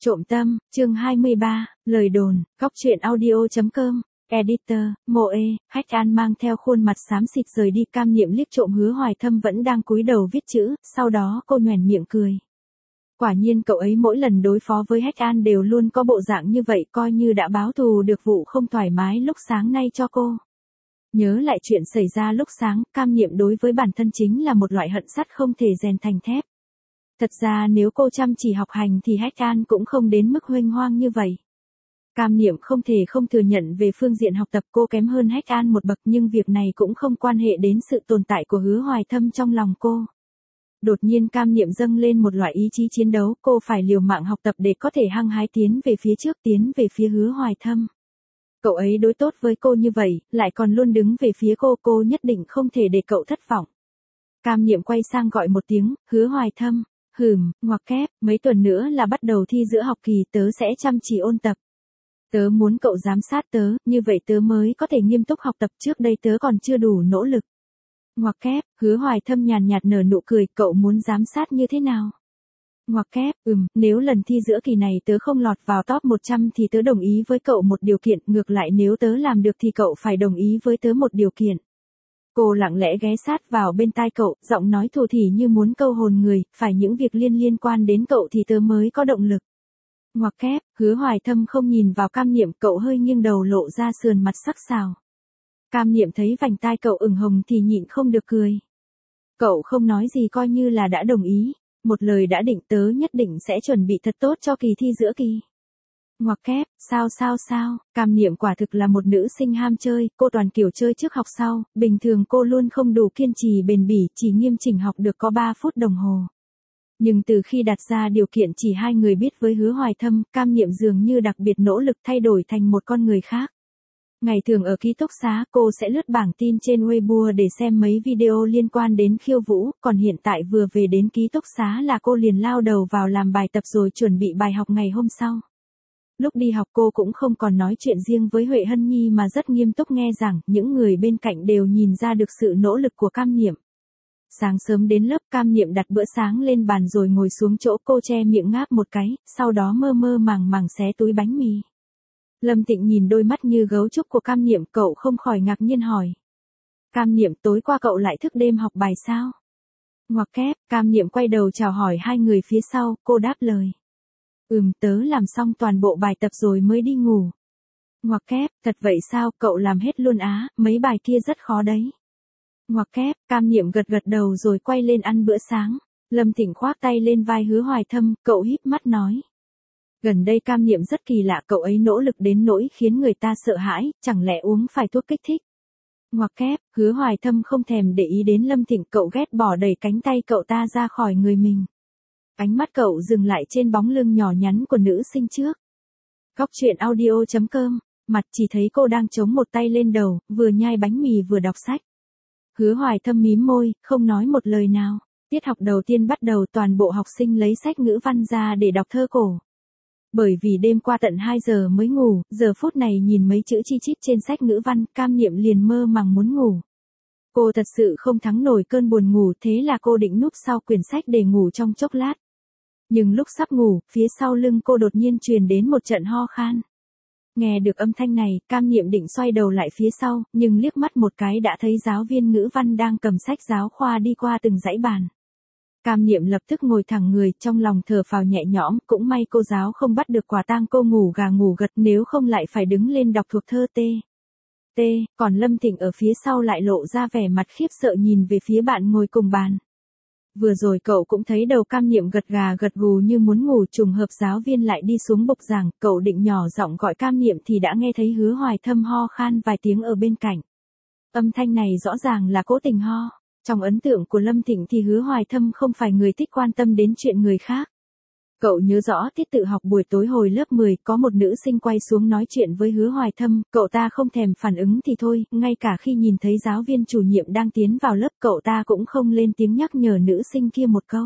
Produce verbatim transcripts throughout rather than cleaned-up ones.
Trộm tâm, chương hai mươi ba, lời đồn, góc truyện audio.com, editor, Moe, Hách An mang theo khuôn mặt xám xịt rời đi. Cam Niệm liếc trộm Hứa Hoài Thâm vẫn đang cúi đầu viết chữ, sau đó cô nhoẻn miệng cười. Quả nhiên cậu ấy mỗi lần đối phó với Hách An đều luôn có bộ dạng như vậy, coi như đã báo thù được vụ không thoải mái lúc sáng nay cho cô. Nhớ lại chuyện xảy ra lúc sáng, Cam Niệm đối với bản thân chính là một loại hận sắt không thể rèn thành thép. Thật ra nếu cô chăm chỉ học hành thì Hách An cũng không đến mức huênh hoang như vậy. Cam Niệm không thể không thừa nhận về phương diện học tập cô kém hơn Hách An một bậc, nhưng việc này cũng không quan hệ đến sự tồn tại của Hứa Hoài Thâm trong lòng cô. Đột nhiên Cam Niệm dâng lên một loại ý chí chiến đấu, cô phải liều mạng học tập để có thể hăng hái tiến về phía trước, tiến về phía Hứa Hoài Thâm. Cậu ấy đối tốt với cô như vậy, lại còn luôn đứng về phía cô, cô nhất định không thể để cậu thất vọng. Cam Niệm quay sang gọi một tiếng, Hứa Hoài Thâm. Hừm, ngoặc kép, mấy tuần nữa là bắt đầu thi giữa học kỳ, tớ sẽ chăm chỉ ôn tập. Tớ muốn cậu giám sát tớ, như vậy tớ mới có thể nghiêm túc học tập, trước đây tớ còn chưa đủ nỗ lực. Ngoặc kép, Hứa Hoài Thâm nhàn nhạt nở nụ cười, cậu muốn giám sát như thế nào? Ngoặc kép, ừm, nếu lần thi giữa kỳ này tớ không lọt vào top một trăm thì tớ đồng ý với cậu một điều kiện, ngược lại nếu tớ làm được thì cậu phải đồng ý với tớ một điều kiện. Cô lặng lẽ ghé sát vào bên tai cậu, giọng nói thủ thỉ như muốn câu hồn người, phải những việc liên liên quan đến cậu thì tớ mới có động lực. Ngoặc kép, Hứa Hoài Thâm không nhìn vào Cam Niệm, cậu hơi nghiêng đầu lộ ra sườn mặt sắc sảo. Cam Niệm thấy vành tai cậu ửng hồng thì nhịn không được cười. Cậu không nói gì coi như là đã đồng ý, một lời đã định, tớ nhất định sẽ chuẩn bị thật tốt cho kỳ thi giữa kỳ. Ngoặc kép, sao sao sao, Cam Niệm quả thực là một nữ sinh ham chơi, cô toàn kiểu chơi trước học sau, bình thường cô luôn không đủ kiên trì bền bỉ, chỉ nghiêm chỉnh học được có ba phút đồng hồ. Nhưng từ khi đặt ra điều kiện chỉ hai người biết với Hứa Hoài Thâm, Cam Niệm dường như đặc biệt nỗ lực thay đổi thành một con người khác. Ngày thường ở ký túc xá, cô sẽ lướt bảng tin trên Weibo để xem mấy video liên quan đến khiêu vũ, còn hiện tại vừa về đến ký túc xá là cô liền lao đầu vào làm bài tập rồi chuẩn bị bài học ngày hôm sau. Lúc đi học cô cũng không còn nói chuyện riêng với Huệ Hân Nhi mà rất nghiêm túc nghe giảng, những người bên cạnh đều nhìn ra được sự nỗ lực của Cam Niệm. Sáng sớm đến lớp, Cam Niệm đặt bữa sáng lên bàn rồi ngồi xuống chỗ, cô che miệng ngáp một cái, sau đó mơ mơ màng màng xé túi bánh mì. Lâm Tịnh nhìn đôi mắt như gấu trúc của Cam Niệm, cậu không khỏi ngạc nhiên hỏi. Cam Niệm, tối qua cậu lại thức đêm học bài sao? Ngoặc kép, Cam Niệm quay đầu chào hỏi hai người phía sau, cô đáp lời. Ừm, tớ làm xong toàn bộ bài tập rồi mới đi ngủ. Ngoặc kép, thật vậy sao, cậu làm hết luôn á, mấy bài kia rất khó đấy. Ngoặc kép, Cam Niệm gật gật đầu rồi quay lên ăn bữa sáng. Lâm Thịnh khoác tay lên vai Hứa Hoài Thâm, cậu híp mắt nói. Gần đây Cam Niệm rất kỳ lạ, cậu ấy nỗ lực đến nỗi khiến người ta sợ hãi, chẳng lẽ uống phải thuốc kích thích. Ngoặc kép, Hứa Hoài Thâm không thèm để ý đến Lâm Thịnh, cậu ghét bỏ đẩy cánh tay cậu ta ra khỏi người mình. Ánh mắt cậu dừng lại trên bóng lưng nhỏ nhắn của nữ sinh trước. Góc truyện audio.com, mặt chỉ thấy cô đang chống một tay lên đầu, vừa nhai bánh mì vừa đọc sách. Hứa Hoài Thâm mím môi, không nói một lời nào. Tiết học đầu tiên bắt đầu, toàn bộ học sinh lấy sách ngữ văn ra để đọc thơ cổ. Bởi vì đêm qua tận hai giờ mới ngủ, giờ phút này nhìn mấy chữ chi chít trên sách ngữ văn, Cam Niệm liền mơ màng muốn ngủ. Cô thật sự không thắng nổi cơn buồn ngủ, thế là cô định núp sau quyển sách để ngủ trong chốc lát. Nhưng lúc sắp ngủ, phía sau lưng cô đột nhiên truyền đến một trận ho khan. Nghe được âm thanh này, Cam Niệm định xoay đầu lại phía sau, nhưng liếc mắt một cái đã thấy giáo viên ngữ văn đang cầm sách giáo khoa đi qua từng dãy bàn. Cam Niệm lập tức ngồi thẳng người, trong lòng thở phào nhẹ nhõm, cũng may cô giáo không bắt được quả tang cô ngủ gà ngủ gật, nếu không lại phải đứng lên đọc thuộc thơ tê. T, còn Lâm Thịnh ở phía sau lại lộ ra vẻ mặt khiếp sợ nhìn về phía bạn ngồi cùng bàn. Vừa rồi cậu cũng thấy đầu Cam Niệm gật gà gật gù như muốn ngủ, trùng hợp giáo viên lại đi xuống bục giảng, cậu định nhỏ giọng gọi Cam Niệm thì đã nghe thấy Hứa Hoài Thâm ho khan vài tiếng ở bên cạnh. Âm thanh này rõ ràng là cố tình ho. Trong ấn tượng của Lâm Thịnh thì Hứa Hoài Thâm không phải người thích quan tâm đến chuyện người khác. Cậu nhớ rõ tiết tự học buổi tối hồi lớp mười, có một nữ sinh quay xuống nói chuyện với Hứa Hoài Thâm, cậu ta không thèm phản ứng thì thôi, ngay cả khi nhìn thấy giáo viên chủ nhiệm đang tiến vào lớp cậu ta cũng không lên tiếng nhắc nhở nữ sinh kia một câu.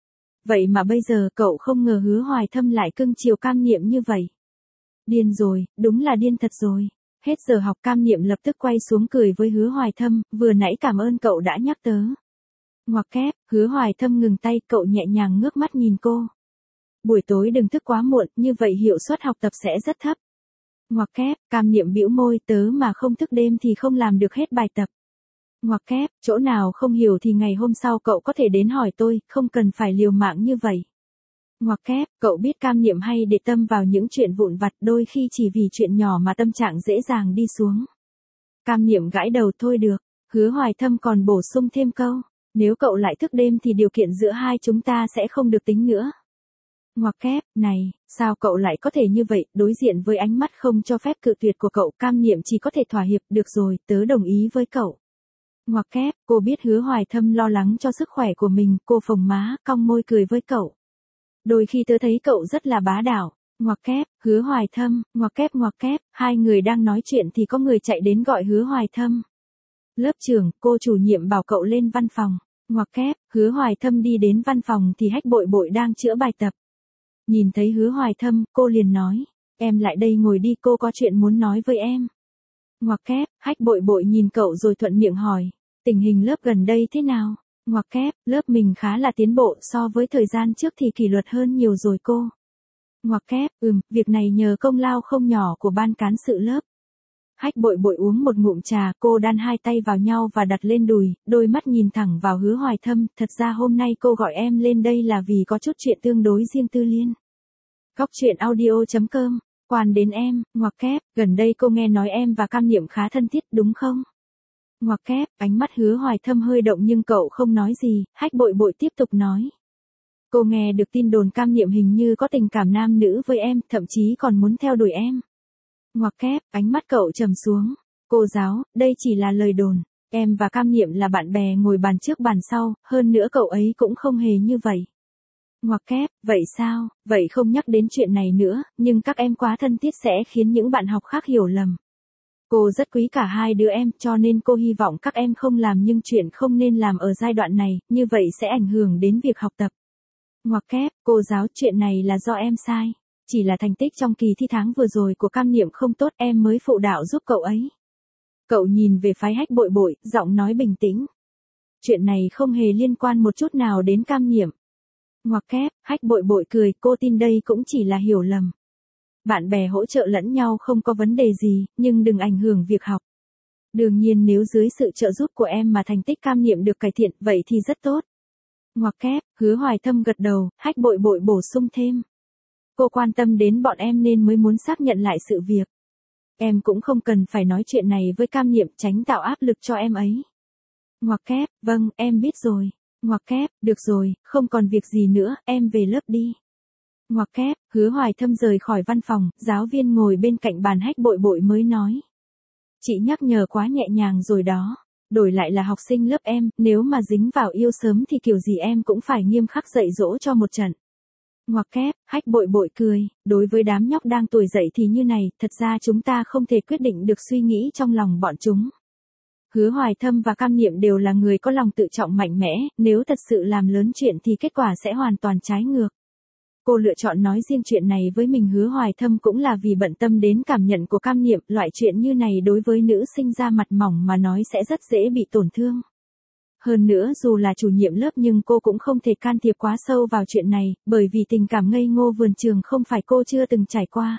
Vậy mà bây giờ cậu không ngờ Hứa Hoài Thâm lại cưng chiều Cam Niệm như vậy. Điên rồi, đúng là điên thật rồi. Hết giờ học, Cam Niệm lập tức quay xuống cười với Hứa Hoài Thâm, vừa nãy cảm ơn cậu đã nhắc tớ. Ngoặc kép, Hứa Hoài Thâm ngừng tay, cậu nhẹ nhàng ngước mắt nhìn cô. Buổi tối đừng thức quá muộn, như vậy hiệu suất học tập sẽ rất thấp. Ngoặc kép, Cam Niệm bĩu môi, tớ mà không thức đêm thì không làm được hết bài tập. Ngoặc kép, chỗ nào không hiểu thì ngày hôm sau cậu có thể đến hỏi tôi, không cần phải liều mạng như vậy. Ngoặc kép, cậu biết Cam Niệm hay để tâm vào những chuyện vụn vặt, đôi khi chỉ vì chuyện nhỏ mà tâm trạng dễ dàng đi xuống. Cam Niệm gãi đầu, thôi được. Hứa Hoài Thâm còn bổ sung thêm câu, nếu cậu lại thức đêm thì điều kiện giữa hai chúng ta sẽ không được tính nữa. Ngoặc kép, này, sao cậu lại có thể như vậy, đối diện với ánh mắt không cho phép cự tuyệt của cậu, Cam Niệm chỉ có thể thỏa hiệp, được rồi, tớ đồng ý với cậu. Ngoặc kép, cô biết Hứa Hoài Thâm lo lắng cho sức khỏe của mình, cô phồng má, cong môi cười với cậu. Đôi khi tớ thấy cậu rất là bá đạo. Ngoặc kép, Hứa Hoài Thâm, ngoặc kép ngoặc kép, hai người đang nói chuyện thì có người chạy đến gọi Hứa Hoài Thâm. Lớp trưởng, cô chủ nhiệm bảo cậu lên văn phòng. Ngoặc kép, Hứa Hoài Thâm đi đến văn phòng thì Hách Bội Bội đang chữa bài tập. Nhìn thấy Hứa Hoài Thâm, cô liền nói, em lại đây ngồi đi, cô có chuyện muốn nói với em. Ngoặc kép, Hách Bội Bội nhìn cậu rồi thuận miệng hỏi, tình hình lớp gần đây thế nào? Ngoặc kép, lớp mình khá là tiến bộ, so với thời gian trước thì kỷ luật hơn nhiều rồi cô. Ngoặc kép, ừm, việc này nhờ công lao không nhỏ của ban cán sự lớp. Hách Bội Bội uống một ngụm trà, cô đan hai tay vào nhau và đặt lên đùi, đôi mắt nhìn thẳng vào Hứa Hoài Thâm, thật ra hôm nay cô gọi em lên đây là vì có chút chuyện tương đối riêng tư liên. Góc truyện audio chấm com, quan đến em, ngoặc kép, gần đây cô nghe nói em và Cam Niệm khá thân thiết đúng không? Ngoặc kép, ánh mắt Hứa Hoài Thâm hơi động nhưng cậu không nói gì, Hách Bội Bội tiếp tục nói. Cô nghe được tin đồn Cam Niệm hình như có tình cảm nam nữ với em, thậm chí còn muốn theo đuổi em. Ngoặc kép, ánh mắt cậu trầm xuống. Cô giáo, đây chỉ là lời đồn. Em và Cam Niệm là bạn bè ngồi bàn trước bàn sau, hơn nữa cậu ấy cũng không hề như vậy. Ngoặc kép, vậy sao, vậy không nhắc đến chuyện này nữa, nhưng các em quá thân thiết sẽ khiến những bạn học khác hiểu lầm. Cô rất quý cả hai đứa em, cho nên cô hy vọng các em không làm những chuyện không nên làm ở giai đoạn này, như vậy sẽ ảnh hưởng đến việc học tập. Ngoặc kép, cô giáo, chuyện này là do em sai. Chỉ là thành tích trong kỳ thi tháng vừa rồi của Cam Niệm không tốt, em mới phụ đạo giúp cậu ấy. Cậu nhìn về phái Hách Bội Bội, giọng nói bình tĩnh. Chuyện này không hề liên quan một chút nào đến Cam Niệm. Ngoặc kép, Hách Bội Bội cười, cô tin đây cũng chỉ là hiểu lầm. Bạn bè hỗ trợ lẫn nhau không có vấn đề gì, nhưng đừng ảnh hưởng việc học. Đương nhiên nếu dưới sự trợ giúp của em mà thành tích Cam Niệm được cải thiện, vậy thì rất tốt. Ngoặc kép, Hứa Hoài Thâm gật đầu, Hách Bội Bội bổ sung thêm. Cô quan tâm đến bọn em nên mới muốn xác nhận lại sự việc. Em cũng không cần phải nói chuyện này với Cam Niệm, tránh tạo áp lực cho em ấy. Ngoặc kép, vâng, em biết rồi. Ngoặc kép, được rồi, không còn việc gì nữa, em về lớp đi. Ngoặc kép, Hứa Hoài Thâm rời khỏi văn phòng, giáo viên ngồi bên cạnh bàn Hách Bội Bội mới nói. Chị nhắc nhở quá nhẹ nhàng rồi đó. Đổi lại là học sinh lớp em, nếu mà dính vào yêu sớm thì kiểu gì em cũng phải nghiêm khắc dạy dỗ cho một trận. Ngoặc kép, Hách Bội Bội cười, đối với đám nhóc đang tuổi dậy thì như này, thật ra chúng ta không thể quyết định được suy nghĩ trong lòng bọn chúng. Hứa Hoài Thâm và Cam Niệm đều là người có lòng tự trọng mạnh mẽ, nếu thật sự làm lớn chuyện thì kết quả sẽ hoàn toàn trái ngược. Cô lựa chọn nói riêng chuyện này với mình Hứa Hoài Thâm cũng là vì bận tâm đến cảm nhận của Cam Niệm, loại chuyện như này đối với nữ sinh da mặt mỏng mà nói sẽ rất dễ bị tổn thương. Hơn nữa dù là chủ nhiệm lớp nhưng cô cũng không thể can thiệp quá sâu vào chuyện này, bởi vì tình cảm ngây ngô vườn trường không phải cô chưa từng trải qua.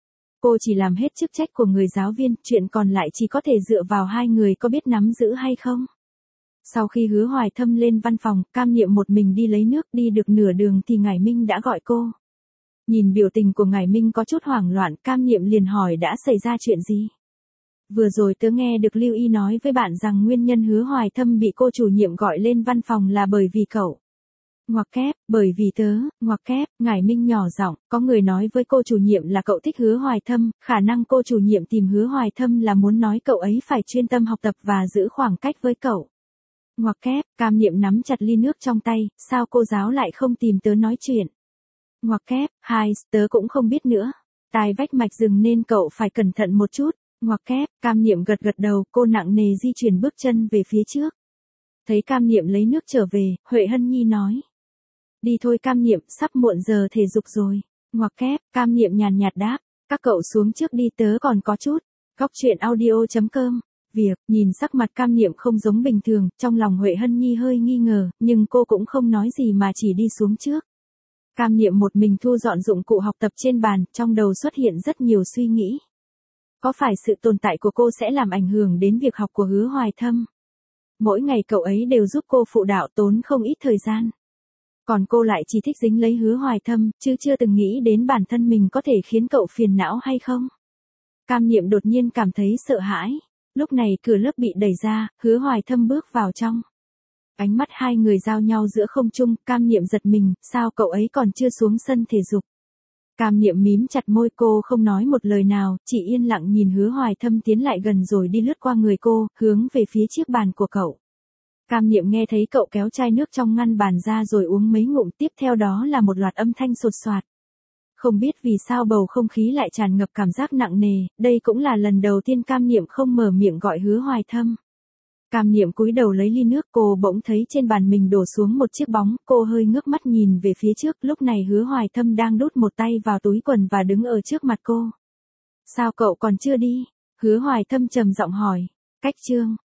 Cô chỉ làm hết chức trách của người giáo viên, chuyện còn lại chỉ có thể dựa vào hai người có biết nắm giữ hay không. Sau khi Hứa Hoài Thâm lên văn phòng, Cam Niệm một mình đi lấy nước, đi được nửa đường thì Ngải Minh đã gọi cô. Nhìn biểu tình của Ngải Minh có chút hoảng loạn, Cam Niệm liền hỏi đã xảy ra chuyện gì. Vừa rồi tớ nghe được Lưu Y nói với bạn rằng nguyên nhân Hứa Hoài Thâm bị cô chủ nhiệm gọi lên văn phòng là bởi vì cậu. Ngoặc kép, bởi vì tớ, ngoặc kép, Ngải Minh nhỏ giọng, có người nói với cô chủ nhiệm là cậu thích Hứa Hoài Thâm, khả năng cô chủ nhiệm tìm Hứa Hoài Thâm là muốn nói cậu ấy phải chuyên tâm học tập và giữ khoảng cách với cậu. Ngoặc kép, Cam Niệm nắm chặt ly nước trong tay, sao cô giáo lại không tìm tớ nói chuyện. Ngoặc kép, hai, tớ cũng không biết nữa. Tai vách mạch rừng nên cậu phải cẩn thận một chút. Ngoặc kép, Cam Niệm gật gật đầu, cô nặng nề di chuyển bước chân về phía trước. Thấy Cam Niệm lấy nước trở về, Huệ Hân Nhi nói. Đi thôi Cam Niệm, sắp muộn giờ thể dục rồi. Ngoặc kép, Cam Niệm nhàn nhạt đáp, các cậu xuống trước đi tớ còn có chút. Góc truyện audio chấm com. Việc, nhìn sắc mặt Cam Niệm không giống bình thường, trong lòng Huệ Hân Nhi hơi nghi ngờ, nhưng cô cũng không nói gì mà chỉ đi xuống trước. Cam Niệm một mình thu dọn dụng cụ học tập trên bàn, trong đầu xuất hiện rất nhiều suy nghĩ. Có phải sự tồn tại của cô sẽ làm ảnh hưởng đến việc học của Hứa Hoài Thâm? Mỗi ngày cậu ấy đều giúp cô phụ đạo tốn không ít thời gian. Còn cô lại chỉ thích dính lấy Hứa Hoài Thâm, chứ chưa từng nghĩ đến bản thân mình có thể khiến cậu phiền não hay không. Cam Niệm đột nhiên cảm thấy sợ hãi. Lúc này cửa lớp bị đẩy ra, Hứa Hoài Thâm bước vào trong. Ánh mắt hai người giao nhau giữa không trung, Cam Niệm giật mình, sao cậu ấy còn chưa xuống sân thể dục. Cam Niệm mím chặt môi, cô không nói một lời nào, chỉ yên lặng nhìn Hứa Hoài Thâm tiến lại gần rồi đi lướt qua người cô, hướng về phía chiếc bàn của cậu. Cam Niệm nghe thấy cậu kéo chai nước trong ngăn bàn ra rồi uống mấy ngụm, tiếp theo đó là một loạt âm thanh sột soạt. Không biết vì sao bầu không khí lại tràn ngập cảm giác nặng nề, đây cũng là lần đầu tiên Cam Niệm không mở miệng gọi Hứa Hoài Thâm. Cam Niệm cúi đầu lấy ly nước, cô bỗng thấy trên bàn mình đổ xuống một chiếc bóng, cô hơi ngước mắt nhìn về phía trước, lúc này Hứa Hoài Thâm đang đút một tay vào túi quần và đứng ở trước mặt cô. Sao cậu còn chưa đi? Hứa Hoài Thâm trầm giọng hỏi. Cách chương.